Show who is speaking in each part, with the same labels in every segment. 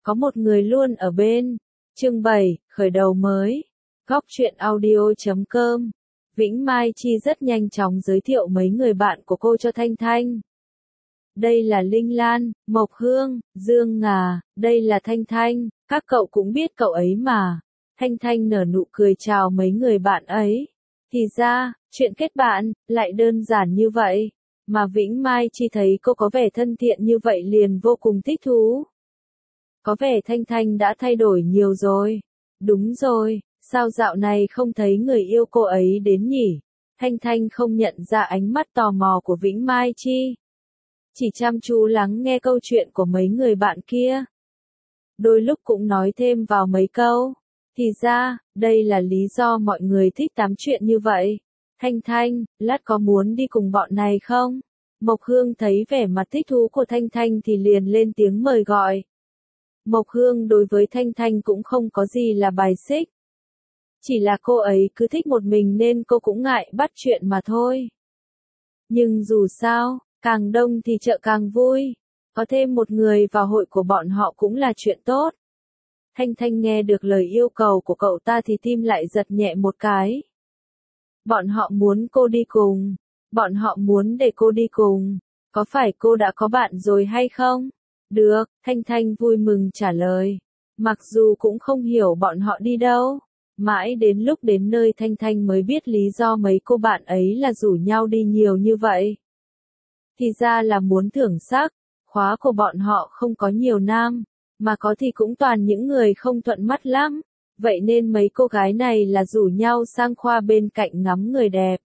Speaker 1: có một người luôn ở bên. Chương 7, khởi đầu mới. Góc truyện audio.com. Vĩnh Mai Chi rất nhanh chóng giới thiệu mấy người bạn của cô cho Thanh Thanh. Đây là Linh Lan, Mộc Hương, Dương Ngà, đây là Thanh Thanh, các cậu cũng biết cậu ấy mà. Thanh Thanh nở nụ cười chào mấy người bạn ấy. Thì ra, chuyện kết bạn, lại đơn giản như vậy. Mà Vĩnh Mai Chi thấy cô có vẻ thân thiện như vậy liền vô cùng thích thú. Có vẻ Thanh Thanh đã thay đổi nhiều rồi. Đúng rồi, sao dạo này không thấy người yêu cô ấy đến nhỉ? Thanh Thanh không nhận ra ánh mắt tò mò của Vĩnh Mai Chi. Chỉ chăm chú lắng nghe câu chuyện của mấy người bạn kia. Đôi lúc cũng nói thêm vào mấy câu. Thì ra, đây là lý do mọi người thích tám chuyện như vậy. Thanh Thanh, lát có muốn đi cùng bọn này không? Mộc Hương thấy vẻ mặt thích thú của Thanh Thanh thì liền lên tiếng mời gọi. Mộc Hương đối với Thanh Thanh cũng không có gì là bài xích. Chỉ là cô ấy cứ thích một mình nên cô cũng ngại bắt chuyện mà thôi. Nhưng dù sao, càng đông thì chợ càng vui. Có thêm một người vào hội của bọn họ cũng là chuyện tốt. Thanh Thanh nghe được lời yêu cầu của cậu ta thì tim lại giật nhẹ một cái. Bọn họ muốn cô đi cùng. Bọn họ muốn để cô đi cùng. Có phải cô đã có bạn rồi hay không? Được, Thanh Thanh vui mừng trả lời. Mặc dù cũng không hiểu bọn họ đi đâu. Mãi đến lúc đến nơi Thanh Thanh mới biết lý do mấy cô bạn ấy là rủ nhau đi nhiều như vậy. Thì ra là muốn thưởng sắc. Khóa của bọn họ không có nhiều nam. Mà có thì cũng toàn những người không thuận mắt lắm. Vậy nên mấy cô gái này là rủ nhau sang khoa bên cạnh ngắm người đẹp.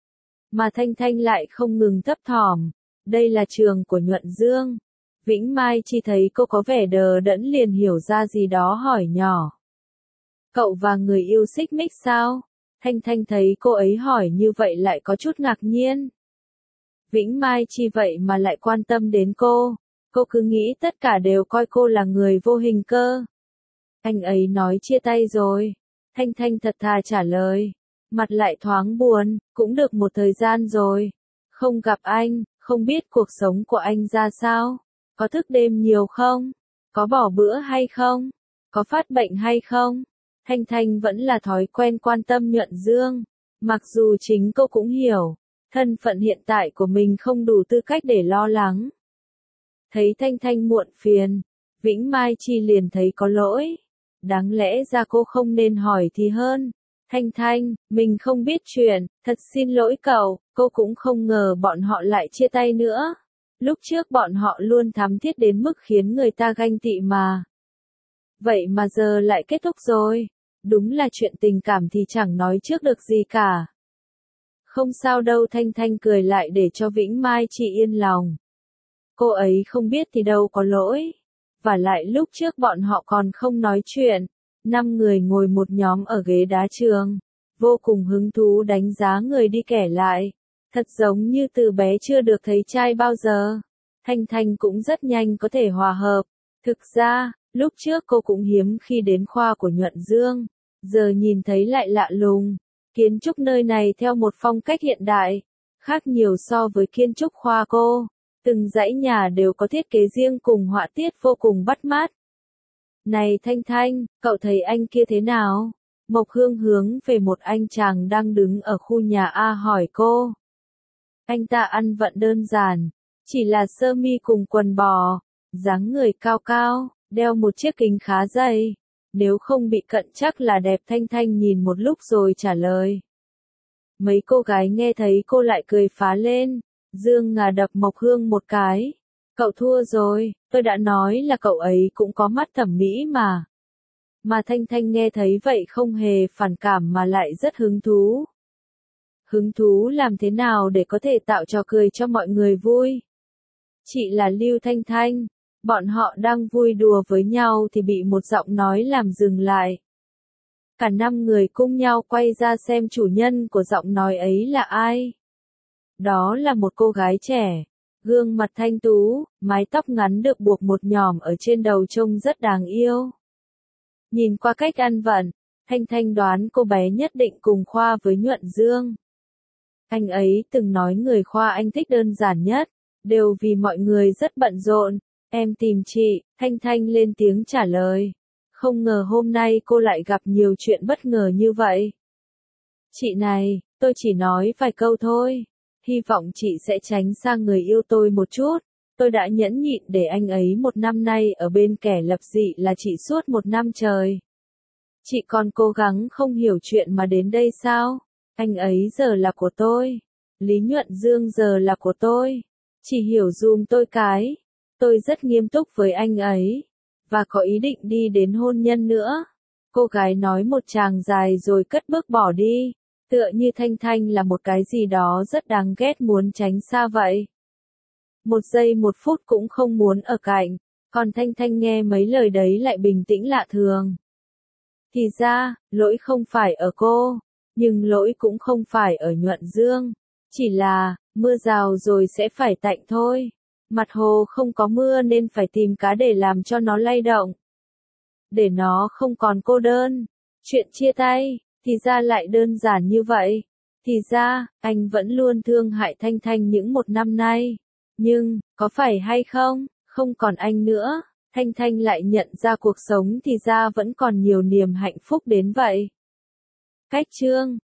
Speaker 1: Mà Thanh Thanh lại không ngừng thấp thỏm. Đây là trường của Nhuận Dương. Vĩnh Mai Chi thấy cô có vẻ đờ đẫn liền hiểu ra gì đó hỏi nhỏ. Cậu và người yêu xích mích sao? Thanh Thanh thấy cô ấy hỏi như vậy lại có chút ngạc nhiên. Vĩnh Mai Chi vậy mà lại quan tâm đến cô. Cô cứ nghĩ tất cả đều coi cô là người vô hình cơ. Anh ấy nói chia tay rồi. Thanh Thanh thật thà trả lời. Mặt lại thoáng buồn, cũng được một thời gian rồi. Không gặp anh, không biết cuộc sống của anh ra sao. Có thức đêm nhiều không? Có bỏ bữa hay không? Có phát bệnh hay không? Thanh Thanh vẫn là thói quen quan tâm Nhuận Dương. Mặc dù chính cô cũng hiểu, thân phận hiện tại của mình không đủ tư cách để lo lắng. Thấy Thanh Thanh muộn phiền, Vĩnh Mai Chi liền thấy có lỗi. Đáng lẽ ra cô không nên hỏi thì hơn. Thanh Thanh, mình không biết chuyện, thật xin lỗi cậu, cô cũng không ngờ bọn họ lại chia tay nữa. Lúc trước bọn họ luôn thắm thiết đến mức khiến người ta ganh tị mà. Vậy mà giờ lại kết thúc rồi. Đúng là chuyện tình cảm thì chẳng nói trước được gì cả. Không sao đâu, Thanh Thanh cười lại để cho Vĩnh Mai Chi yên lòng. Cô ấy không biết thì đâu có lỗi. Và lại lúc trước bọn họ còn không nói chuyện. 5 người ngồi một nhóm ở ghế đá trường. Vô cùng hứng thú đánh giá người đi kẻ lại. Thật giống như từ bé chưa được thấy trai bao giờ. Thanh Thanh cũng rất nhanh có thể hòa hợp. Thực ra, lúc trước cô cũng hiếm khi đến khoa của Nhuận Dương. Giờ nhìn thấy lại lạ lùng. Kiến trúc nơi này theo một phong cách hiện đại. Khác nhiều so với kiến trúc khoa cô. Từng dãy nhà đều có thiết kế riêng cùng họa tiết vô cùng bắt mắt. Này Thanh Thanh, cậu thấy anh kia thế nào? Mộc Hương hướng về một anh chàng đang đứng ở khu nhà A hỏi cô. Anh ta ăn vận đơn giản, chỉ là sơ mi cùng quần bò, dáng người cao cao, đeo một chiếc kính khá dày. Nếu không bị cận chắc là đẹp. Thanh Thanh nhìn một lúc rồi trả lời. Mấy cô gái nghe thấy cô lại cười phá lên. Dương Ngà đập Mộc Hương một cái. Cậu thua rồi, tôi đã nói là cậu ấy cũng có mắt thẩm mỹ mà. Mà Thanh Thanh nghe thấy vậy không hề phản cảm mà lại rất hứng thú. Hứng thú làm thế nào để có thể tạo trò cười cho mọi người vui? Chị là Lưu Thanh Thanh. Bọn họ đang vui đùa với nhau thì bị một giọng nói làm dừng lại. Cả 5 người cùng nhau quay ra xem chủ nhân của giọng nói ấy là ai. Đó là một cô gái trẻ. Gương mặt thanh tú, mái tóc ngắn được buộc một nhòm ở trên đầu trông rất đáng yêu. Nhìn qua cách ăn vận, Thanh Thanh đoán cô bé nhất định cùng khoa với Nhuận Dương. Anh ấy từng nói người khoa anh thích đơn giản nhất, đều vì mọi người rất bận rộn, Em tìm chị, Thanh Thanh lên tiếng trả lời. Không ngờ hôm nay cô lại gặp nhiều chuyện bất ngờ như vậy. Chị này, tôi chỉ nói vài câu thôi. Hy vọng chị sẽ tránh xa người yêu tôi một chút. Tôi đã nhẫn nhịn để anh ấy 1 năm nay ở bên kẻ lập dị là chị suốt 1 năm trời. Chị còn cố gắng không hiểu chuyện mà đến đây sao? Anh ấy giờ là của tôi. Lý Nhuận Dương giờ là của tôi. Chỉ hiểu dùm tôi cái. Tôi rất nghiêm túc với anh ấy. Và có ý định đi đến hôn nhân nữa. Cô gái nói một tràng dài rồi cất bước bỏ đi. Tựa như Thanh Thanh là một cái gì đó rất đáng ghét muốn tránh xa vậy. 1 giây 1 phút cũng không muốn ở cạnh. Còn Thanh Thanh nghe mấy lời đấy lại bình tĩnh lạ thường. Thì ra, lỗi không phải ở cô. Nhưng lỗi cũng không phải ở Nhuận Dương. Chỉ là, mưa rào rồi sẽ phải tạnh thôi. Mặt hồ không có mưa nên phải tìm cá để làm cho nó lay động. Để nó không còn cô đơn. Chuyện chia tay, thì ra lại đơn giản như vậy. Thì ra, anh vẫn luôn thương hại Thanh Thanh những 1 năm nay. Nhưng, có phải hay không, không còn anh nữa, Thanh Thanh lại nhận ra cuộc sống thì ra vẫn còn nhiều niềm hạnh phúc đến vậy. Cách chương